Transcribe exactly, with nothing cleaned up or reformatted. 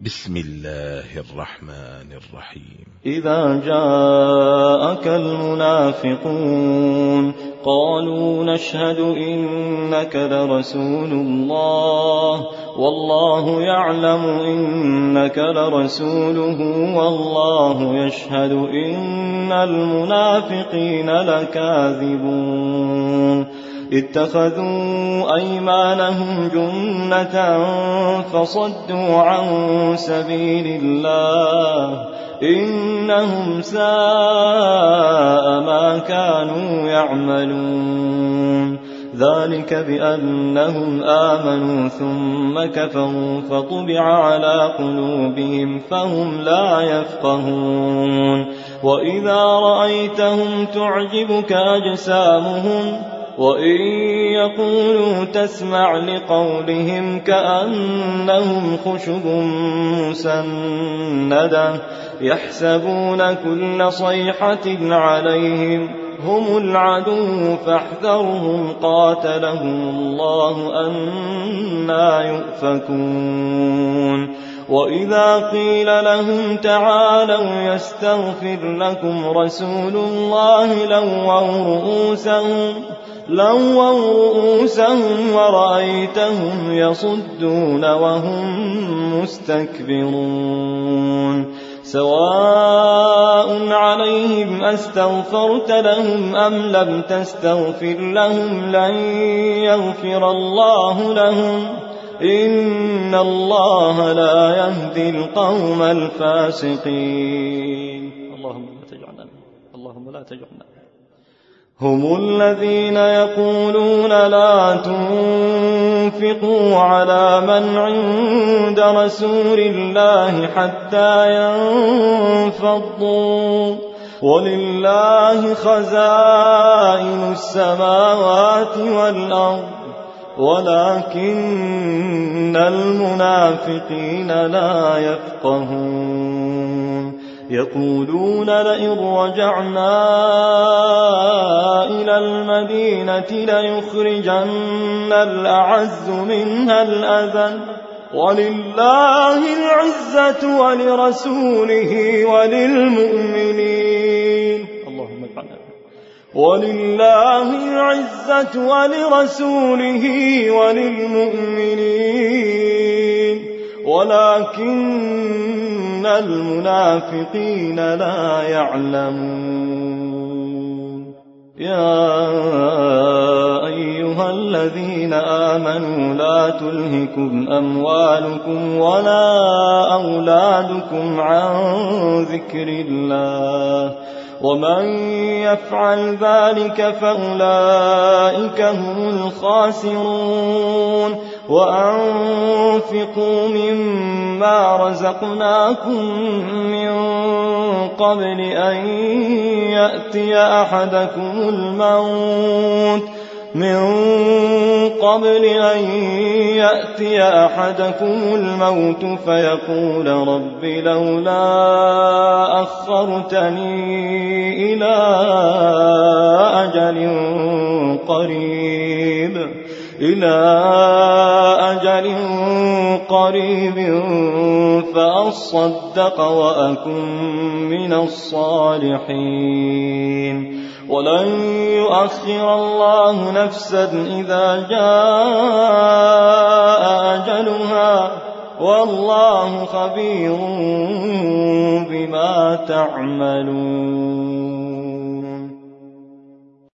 بسم الله الرحمن الرحيم. إذا جاءك المنافقون قالوا نشهد إنك لرسول الله والله يعلم إنك لرسوله والله يشهد إن المنافقين لكاذبون اتخذوا أيمانهم جنة فصدوا عن سبيل الله إنهم ساء ما كانوا يعملون ذلك بأنهم آمنوا ثم كفروا فطبع على قلوبهم فهم لا يفقهون وإذا رأيتهم تعجبك أجسامهم وإن يقولوا تسمع لقولهم كأنهم خشب مسندة يحسبون كل صيحة عليهم هم العدو فاحذرهم قاتلهم الله أنى يؤفكون وإذا قيل لهم تعالوا يستغفر لكم رسول الله لووا رؤوسهم لووا رؤوسهم ورأيتهم يصدون وهم مستكبرون سواء عليهم أستغفرت لهم أم لم تستغفر لهم لن يغفر الله لهم إن الله لا يهدي القوم الفاسقين. اللهم لا تجعلنا اللهم لا تجعلنا هم الذين يقولون لا تنفقوا على من عند رسول الله حتى ينفضوا ولله خزائن السماوات والأرض ولكن المنافقين لا يفقهون يقولون لئن رجعنا إلى المدينة ليخرجن الأعز منها الأذل ولله العزة ولرسوله وللمؤمنين اللهم اجعلنا ولله العزة ولرسوله وللمؤمنين ولكن المنافقين لا يعلمون. يا أيها الذين آمنوا لا تلهكم أموالكم ولا أولادكم عن ذكر الله ومن يفعل ذلك فأولئك هم الخاسرون وأنفقوا مما رزقناكم من قبل أن يأتي أحدكم الموت من قبل أن يأتي أحدكم الموت فيقول رب لولا أخرتني إلى أجل قريب إلى أجل قريب فأصدق وأكن من الصالحين ولن يؤخر الله نفسا إذا جاء أجلها والله خبير بما تعملون.